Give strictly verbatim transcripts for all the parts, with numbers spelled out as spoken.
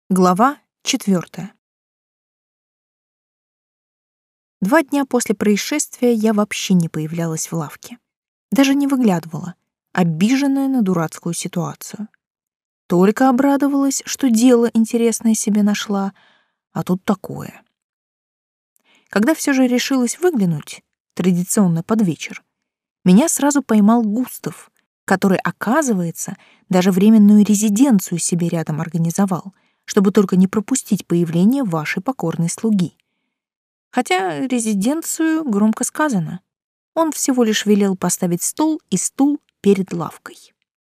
Глава четвертая. Два дня после происшествия я вообще не появлялась в лавке. Даже не выглядывала, обиженная на дурацкую ситуацию. Только обрадовалась, что дело интересное себе нашла, а тут такое. Когда все же решилась выглянуть, традиционно под вечер, меня сразу поймал Густав, который, оказывается, даже временную резиденцию себе рядом организовал, чтобы только не пропустить появление вашей покорной слуги. Хотя резиденцию громко сказано. Он всего лишь велел поставить стол и стул перед лавкой.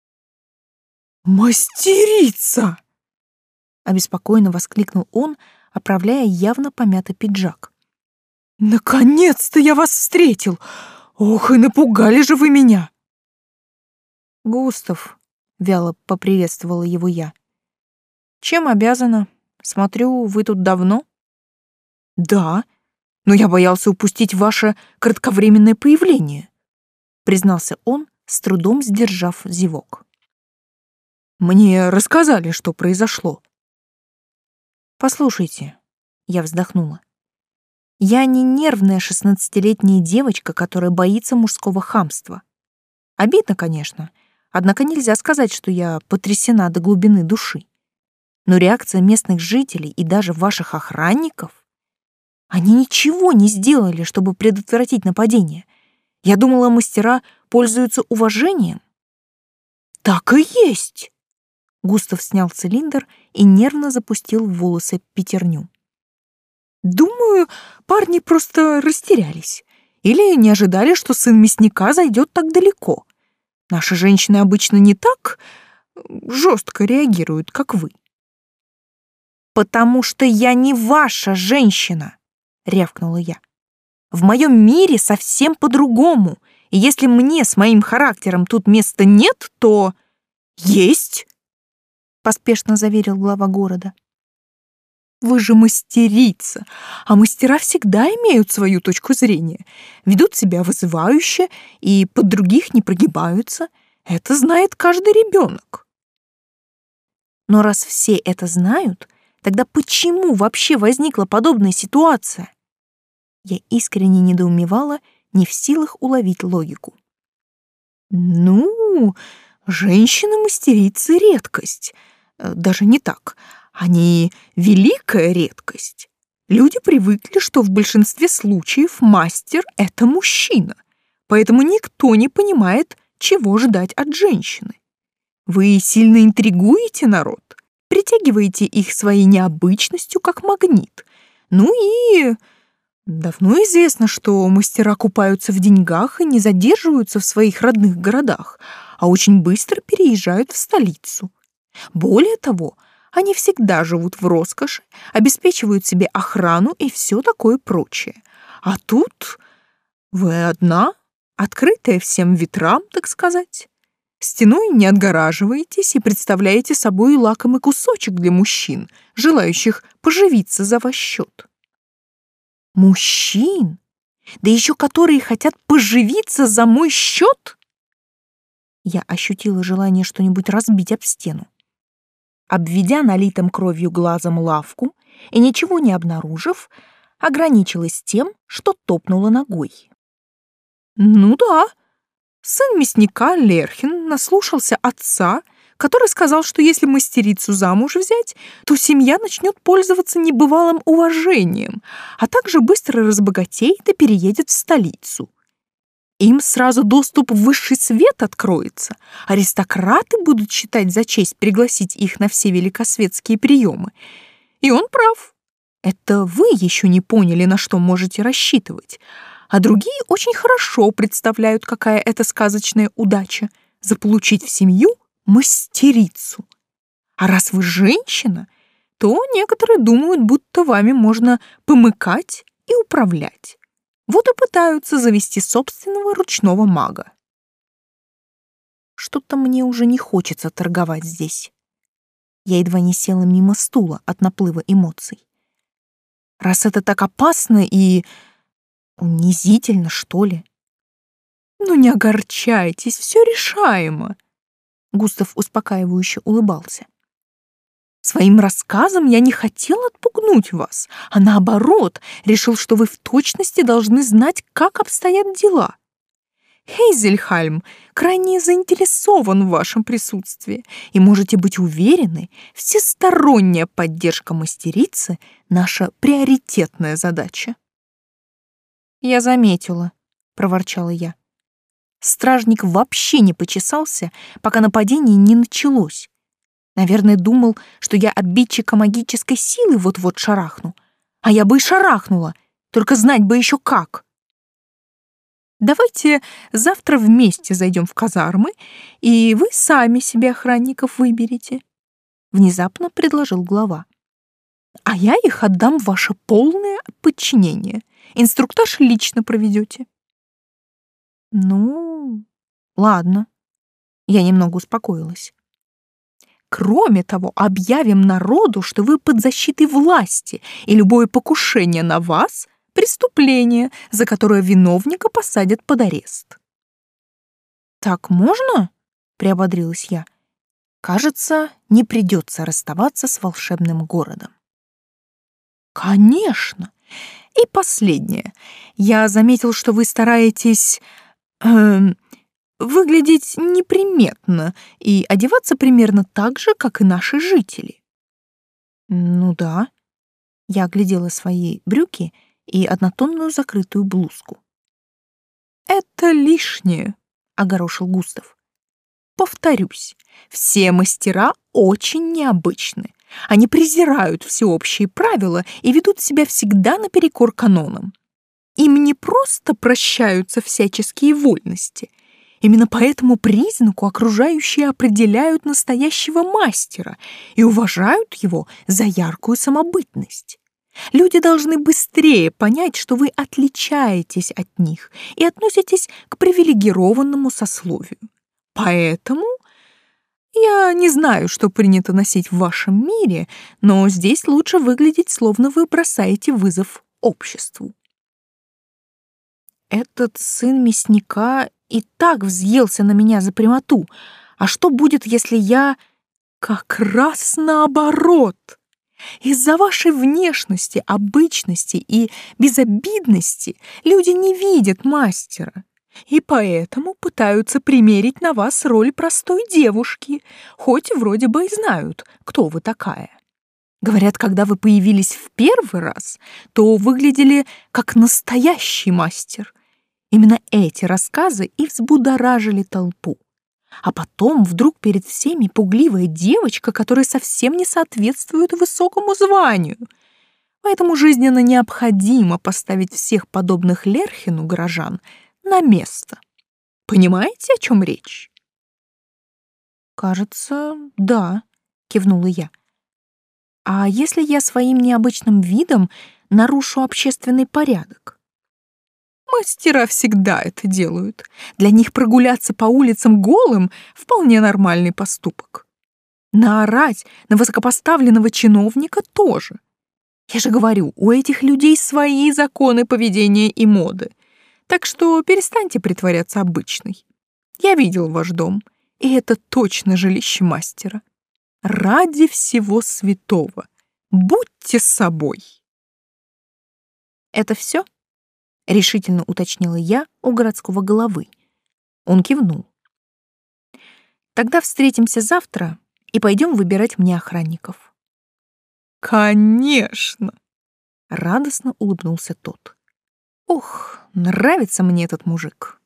«Мастерица!» — обеспокоенно воскликнул он, оправляя явно помятый пиджак. «Наконец-то я вас встретил! Ох, и напугали же вы меня!» «Густав», — вяло поприветствовала его я. «Чем обязана? Смотрю, вы тут давно?» «Да, но я боялся упустить ваше кратковременное появление», — признался он, с трудом сдержав зевок. «Мне рассказали, что произошло». «Послушайте», — я вздохнула, — «я не нервная шестнадцатилетняя девочка, которая боится мужского хамства. Обидно, конечно, однако нельзя сказать, что я потрясена до глубины души. Но реакция местных жителей и даже ваших охранников, они ничего не сделали, чтобы предотвратить нападение. Я думала, мастера пользуются уважением». «Так и есть!» Густав снял цилиндр и нервно запустил в волосы пятерню. «Думаю, парни просто растерялись или не ожидали, что сын мясника зайдет так далеко. Наши женщины обычно не так жестко реагируют, как вы». «Потому что я не ваша женщина!» — рявкнула я. «В моем мире совсем по-другому, и если мне с моим характером тут места нет, то...» «Есть!» — поспешно заверил глава города. «Вы же мастерица, а мастера всегда имеют свою точку зрения, ведут себя вызывающе и под других не прогибаются. Это знает каждый ребенок». «Но раз все это знают, тогда почему вообще возникла подобная ситуация?» Я искренне недоумевала, не в силах уловить логику. «Ну, женщины-мастерицы — редкость. Даже не так. Они — великая редкость. Люди привыкли, что в большинстве случаев мастер — это мужчина, поэтому никто не понимает, чего ждать от женщины. Вы сильно интригуете народ, притягиваете их своей необычностью, как магнит. Ну и давно известно, что мастера купаются в деньгах и не задерживаются в своих родных городах, а очень быстро переезжают в столицу. Более того, они всегда живут в роскоши, обеспечивают себе охрану и все такое прочее. А тут вы одна, открытая всем ветрам, так сказать. Стеной не отгораживаетесь и представляете собой лакомый кусочек для мужчин, желающих поживиться за ваш счет. Мужчин? Да еще которые хотят поживиться за мой счет? Я ощутила желание что-нибудь разбить об стену. Обведя налитым кровью глазом лавку и ничего не обнаружив, ограничилась тем, что топнула ногой. Ну да, сын мясника Лерхин наслушался отца, который сказал, что если мастерицу замуж взять, то семья начнет пользоваться небывалым уважением, а также быстро разбогатеет и переедет в столицу. Им сразу доступ в высший свет откроется. Аристократы будут считать за честь пригласить их на все великосветские приемы. И он прав. Это вы еще не поняли, на что можете рассчитывать. А другие очень хорошо представляют, какая это сказочная удача — заполучить в семью мастерицу. А раз вы женщина, то некоторые думают, будто вами можно помыкать и управлять. Вот и пытаются завести собственного ручного мага. Что-то мне уже не хочется торговать здесь. Я едва не села мимо стула от наплыва эмоций. Раз это так опасно и унизительно, что ли. Ну не огорчайтесь, все решаемо. Густав успокаивающе улыбался. Своим рассказом я не хотел отпугнуть вас, а наоборот, решил, что вы в точности должны знать, как обстоят дела. Хейзельхальм крайне заинтересован в вашем присутствии, и можете быть уверены, всесторонняя поддержка мастерицы — наша приоритетная задача. «Я заметила», — проворчала я. Стражник вообще не почесался, пока нападение не началось. Наверное, думал, что я обидчика магической силы вот-вот шарахну. А я бы и шарахнула, только знать бы еще как. Давайте завтра вместе зайдем в казармы, и вы сами себе охранников выберете. Внезапно предложил глава. А я их отдам в ваше полное подчинение. Инструктаж лично проведете. Ну, ладно. Я немного успокоилась. Кроме того, объявим народу, что вы под защитой власти, и любое покушение на вас — преступление, за которое виновника посадят под арест. «Так можно?» — приободрилась я. «Кажется, не придется расставаться с волшебным городом». «Конечно! И последнее. Я заметил, что вы стараетесь э, выглядеть неприметно и одеваться примерно так же, как и наши жители». «Ну да». Я оглядела свои брюки и однотонную закрытую блузку. «Это лишнее», — огорошил Густав. «Повторюсь, все мастера очень необычны. Они презирают всеобщие правила и ведут себя всегда наперекор канонам. Им не просто прощаются всяческие вольности. Именно по этому признаку окружающие определяют настоящего мастера и уважают его за яркую самобытность. Люди должны быстрее понять, что вы отличаетесь от них и относитесь к привилегированному сословию. Поэтому я не знаю, что принято носить в вашем мире, но здесь лучше выглядеть, словно вы бросаете вызов обществу». Этот сын мясника и так взъелся на меня за прямоту. А что будет, если я как раз наоборот? Из-за вашей внешности, обычности и безобидности люди не видят мастера, и поэтому пытаются примерить на вас роль простой девушки, хоть вроде бы и знают, кто вы такая. Говорят, когда вы появились в первый раз, то выглядели как настоящий мастер. Именно эти рассказы и взбудоражили толпу. А потом вдруг перед всеми пугливая девочка, которая совсем не соответствует высокому званию. Поэтому жизненно необходимо поставить всех подобных Лерхину горожан на место. Понимаете, о чем речь? «Кажется, да», — кивнула я. «А если я своим необычным видом нарушу общественный порядок?» «Мастера всегда это делают. Для них прогуляться по улицам голым — вполне нормальный поступок. Наорать на высокопоставленного чиновника тоже. Я же говорю, у этих людей свои законы поведения и моды. Так что перестаньте притворяться обычной. Я видел ваш дом, и это точно жилище мастера. Ради всего святого, будьте собой». «Это все?» — решительно уточнила я у городского головы. Он кивнул. «Тогда встретимся завтра и пойдем выбирать мне охранников». «Конечно!» — радостно улыбнулся тот. «Ох, нравится мне этот мужик».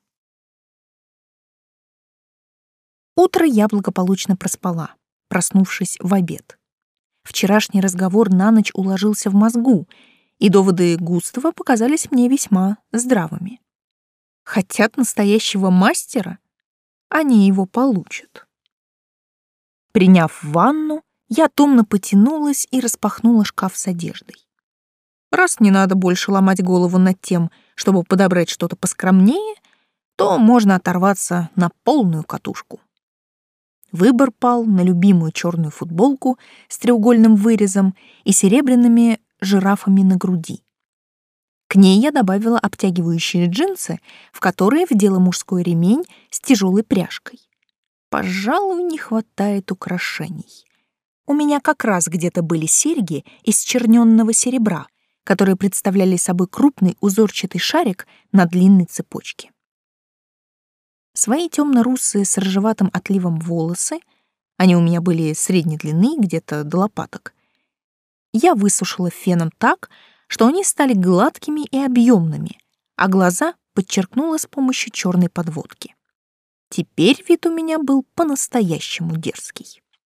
Утро я благополучно проспала, проснувшись в обед. Вчерашний разговор на ночь уложился в мозгу, и доводы Густава показались мне весьма здравыми. Хотят настоящего мастера, они его получат. Приняв ванну, я томно потянулась и распахнула шкаф с одеждой. Раз не надо больше ломать голову над тем, чтобы подобрать что-то поскромнее, то можно оторваться на полную катушку. Выбор пал на любимую черную футболку с треугольным вырезом и серебряными жирафами на груди. К ней я добавила обтягивающие джинсы, в которые вдела мужской ремень с тяжелой пряжкой. Пожалуй, не хватает украшений. у меня как раз где-то были серьги из черненного серебра, которые представляли собой крупный узорчатый шарик на длинной цепочке. Свои темно-русые с рыжеватым отливом волосы, они у меня были средней длины, где-то до лопаток, я высушила феном так, что они стали гладкими и объемными, а глаза подчеркнула с помощью черной подводки. Теперь вид у меня был по-настоящему дерзкий.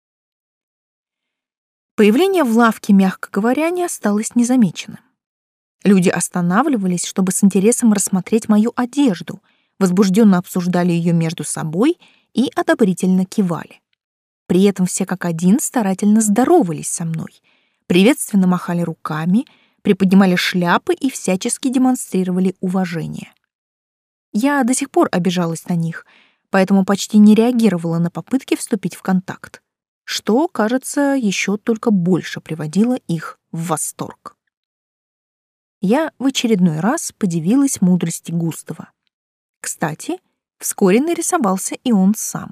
Появление в лавке, мягко говоря, не осталось незамеченным. Люди останавливались, чтобы с интересом рассмотреть мою одежду, возбужденно обсуждали ее между собой и одобрительно кивали. При этом все как один старательно здоровались со мной, приветственно махали руками, приподнимали шляпы и всячески демонстрировали уважение. Я до сих пор обижалась на них, поэтому почти не реагировала на попытки вступить в контакт, что, кажется, еще только больше приводило их в восторг. Я в очередной раз подивилась мудрости Густава. Кстати, вскоре нарисовался и он сам.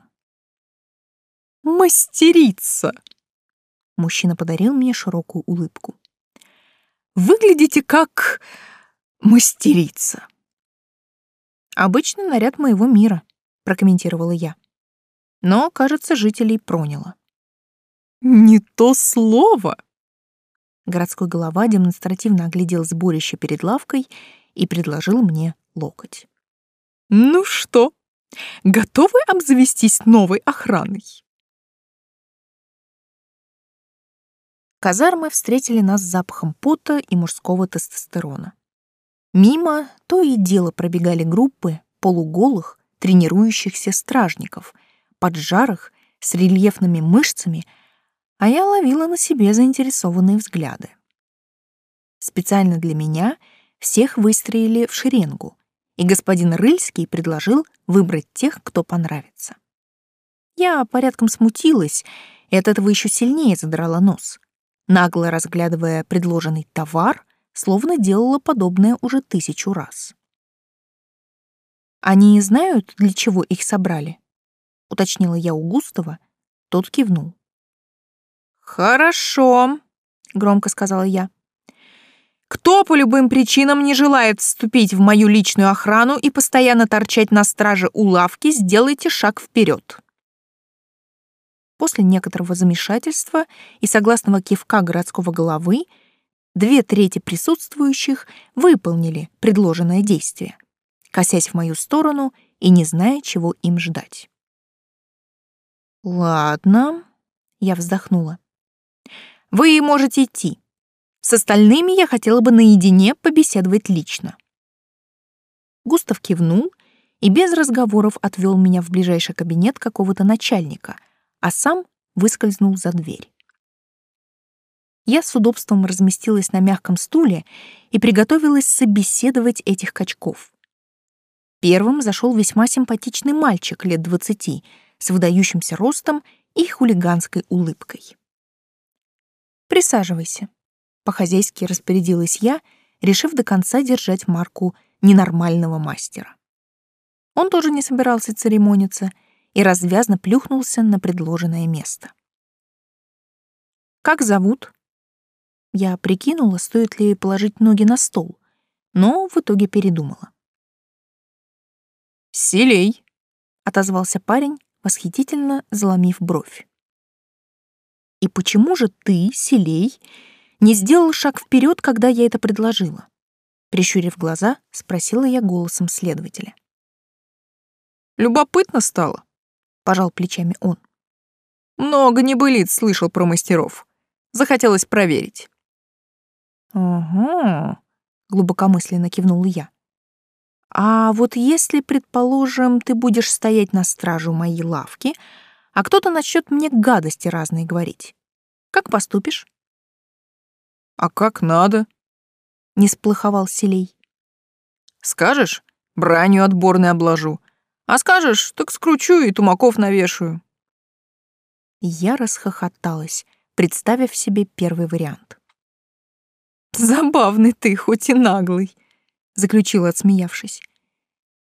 «Мастерица!» Мужчина подарил мне широкую улыбку. «Выглядите как мастерица!» «Обычный наряд моего мира», — прокомментировала я. Но, кажется, жителей проняло. «Не то слово!» Городской голова демонстративно оглядел сборище перед лавкой и предложил мне локоть. «Ну что, готовы обзавестись новой охраной?» Казармы встретили нас с запахом пота и мужского тестостерона. Мимо то и дело пробегали группы полуголых, тренирующихся стражников, поджарых, с рельефными мышцами, а я ловила на себе заинтересованные взгляды. Специально для меня всех выстроили в шеренгу, и господин Рыльский предложил выбрать тех, кто понравится. Я порядком смутилась и от этого еще сильнее задрала нос, нагло разглядывая предложенный товар, словно делала подобное уже тысячу раз. «Они знают, для чего их собрали?» — уточнила я у Густава, тот кивнул. «Хорошо», — громко сказала я. «Кто по любым причинам не желает вступить в мою личную охрану и постоянно торчать на страже у лавки, сделайте шаг вперед». После некоторого замешательства и согласного кивка городского головы две трети присутствующих выполнили предложенное действие, косясь в мою сторону и не зная, чего им ждать. «Ладно», — я вздохнула. «Вы можете идти. С остальными я хотела бы наедине побеседовать лично». Густав кивнул и без разговоров отвел меня в ближайший кабинет какого-то начальника, а сам выскользнул за дверь. Я с удобством разместилась на мягком стуле и приготовилась собеседовать этих качков. Первым зашел весьма симпатичный мальчик лет двадцати с выдающимся ростом и хулиганской улыбкой. «Присаживайся», — по-хозяйски распорядилась я, решив до конца держать марку ненормального мастера. Он тоже не собирался церемониться и развязно плюхнулся на предложенное место. «Как зовут?» Я прикинула, стоит ли положить ноги на стол, но в итоге передумала. «Селей», — отозвался парень, восхитительно заломив бровь. «И почему же ты, Селей, не сделал шаг вперед, когда я это предложила?» Прищурив глаза, спросила я голосом следователя. «Любопытно стало», — пожал плечами он. «Много небылиц слышал про мастеров. Захотелось проверить». «Ага», — глубокомысленно кивнула я. «А вот если, предположим, ты будешь стоять на страже у моей лавки, а кто-то начнет мне гадости разные говорить, как поступишь?» «А как надо?» — не сплоховал Селей. «Скажешь, бранью отборной обложу, а скажешь, так скручу и тумаков навешаю». Я расхохоталась, представив себе первый вариант. «Забавный ты, хоть и наглый», — заключила, отсмеявшись.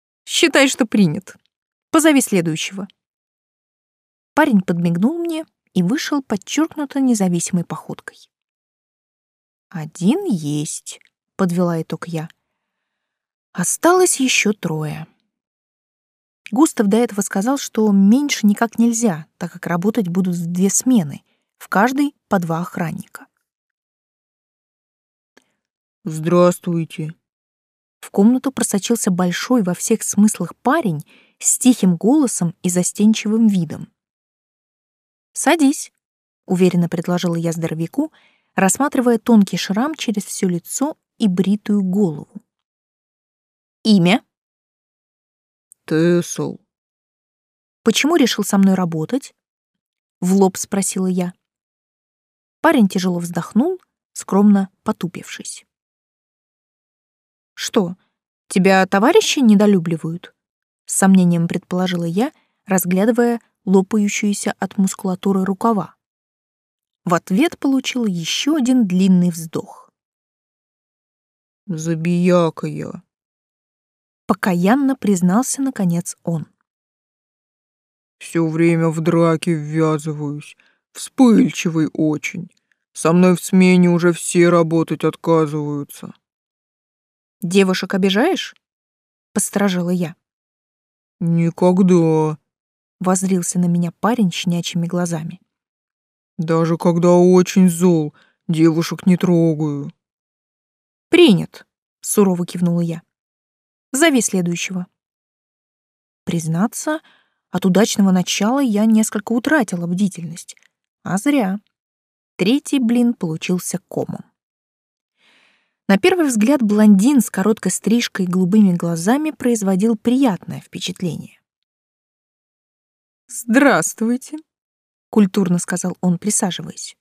«Считай, что принят. Позови следующего». Парень подмигнул мне и вышел подчеркнуто независимой походкой. «Один есть», — подвела итог я. «Осталось еще трое». Густав до этого сказал, что меньше никак нельзя, так как работать будут в две смены, в каждой по два охранника. «Здравствуйте». В комнату просочился большой во всех смыслах парень с тихим голосом и застенчивым видом. «Садись», — уверенно предложила я здоровяку, рассматривая тонкий шрам через все лицо и бритую голову. «Имя?» «Тесл». «Почему решил со мной работать?» — в лоб спросила я. Парень тяжело вздохнул, скромно потупившись. «Что, тебя товарищи недолюбливают?» — с сомнением предположила я, разглядывая лопающуюся от мускулатуры рукава. В ответ получила еще один длинный вздох. «Забияка я», — покаянно признался, наконец, он. «Все время в драки ввязываюсь, вспыльчивый очень. Со мной в смене уже все работать отказываются». «Девушек обижаешь?» — посторожила я. «Никогда. — воззрился на меня парень щенячьими глазами. Даже когда очень зол, девушек не трогаю». «Принят», — сурово кивнула я. «Зови следующего». Признаться, от удачного начала я несколько утратила бдительность. А зря. Третий блин получился комом. На первый взгляд блондин с короткой стрижкой и голубыми глазами производил приятное впечатление. «Здравствуйте», — культурно сказал он, присаживаясь.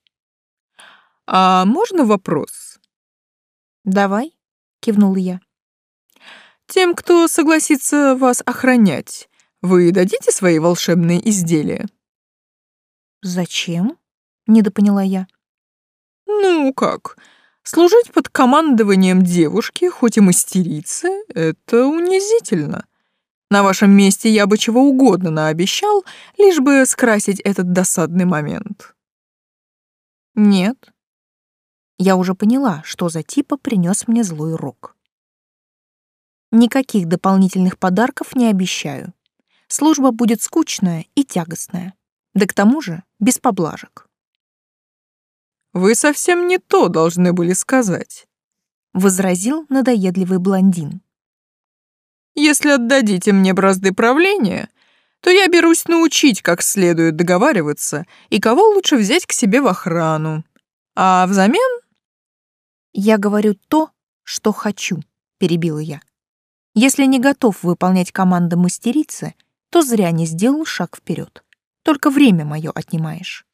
«А можно вопрос?» «Давай», — кивнула я. «Тем, кто согласится вас охранять, вы дадите свои волшебные изделия?» «Зачем?» — недопоняла я. «Ну как, служить под командованием девушки, хоть и мастерицы, это унизительно. На вашем месте я бы чего угодно наобещал, лишь бы скрасить этот досадный момент». «Нет». Я уже поняла, что за типа принес мне злой урок. Никаких дополнительных подарков не обещаю. Служба будет скучная и тягостная. Да к тому же без поблажек. «Вы совсем не то должны были сказать», — возразил надоедливый блондин. «Если отдадите мне бразды правления, то я берусь научить, как следует договариваться и кого лучше взять к себе в охрану. А взамен...» «Я говорю то, что хочу», — перебила я. «Если не готов выполнять команды мастерицы, то зря не сделал шаг вперед. Только время мое отнимаешь».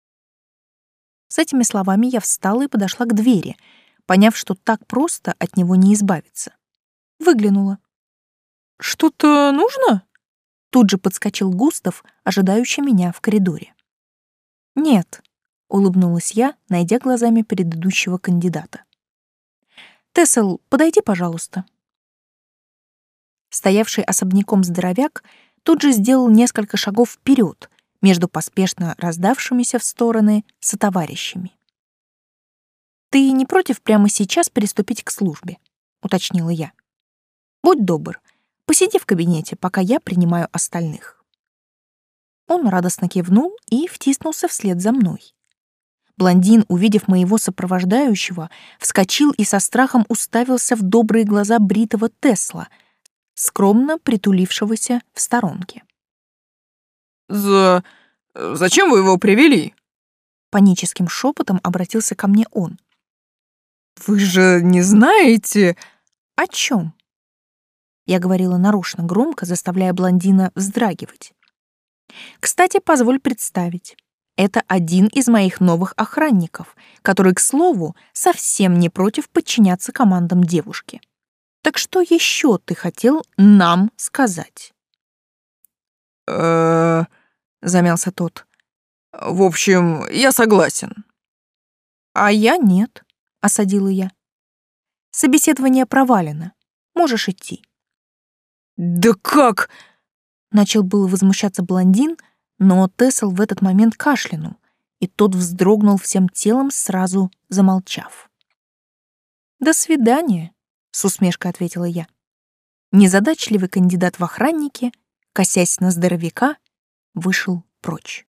С этими словами я встала и подошла к двери, поняв, что так просто от него не избавиться. Выглянула. «Что-то нужно?» Тут же подскочил Густав, ожидающий меня в коридоре. «Нет», — улыбнулась я, найдя глазами предыдущего кандидата. «Тесл, подойди, пожалуйста». Стоявший особняком здоровяк тут же сделал несколько шагов вперед между поспешно раздавшимися в стороны сотоварищами. «Ты не против прямо сейчас приступить к службе?» — уточнила я. «Будь добр, посиди в кабинете, пока я принимаю остальных». Он радостно кивнул и втиснулся вслед за мной. Блондин, увидев моего сопровождающего, вскочил и со страхом уставился в добрые глаза бритого Тесла, скромно притулившегося в сторонке. «За... зачем вы его привели?» Паническим шепотом обратился ко мне он. «Вы же не знаете...» «О чем?» Я говорила нарочно громко, заставляя блондина вздрагивать. «Кстати, позволь представить. Это один из моих новых охранников, который, к слову, совсем не против подчиняться командам девушки. Так что еще ты хотел нам сказать?» «Э-э...» замялся тот. «В общем, я согласен». «А я нет», — осадила я. «Собеседование провалено. Можешь идти». «Да как?» Начал было возмущаться блондин, но Тесл в этот момент кашлянул, и тот вздрогнул всем телом, сразу замолчав. «До свидания», — с усмешкой ответила я. Незадачливый кандидат в охранники, косясь на здоровяка, вышел прочь.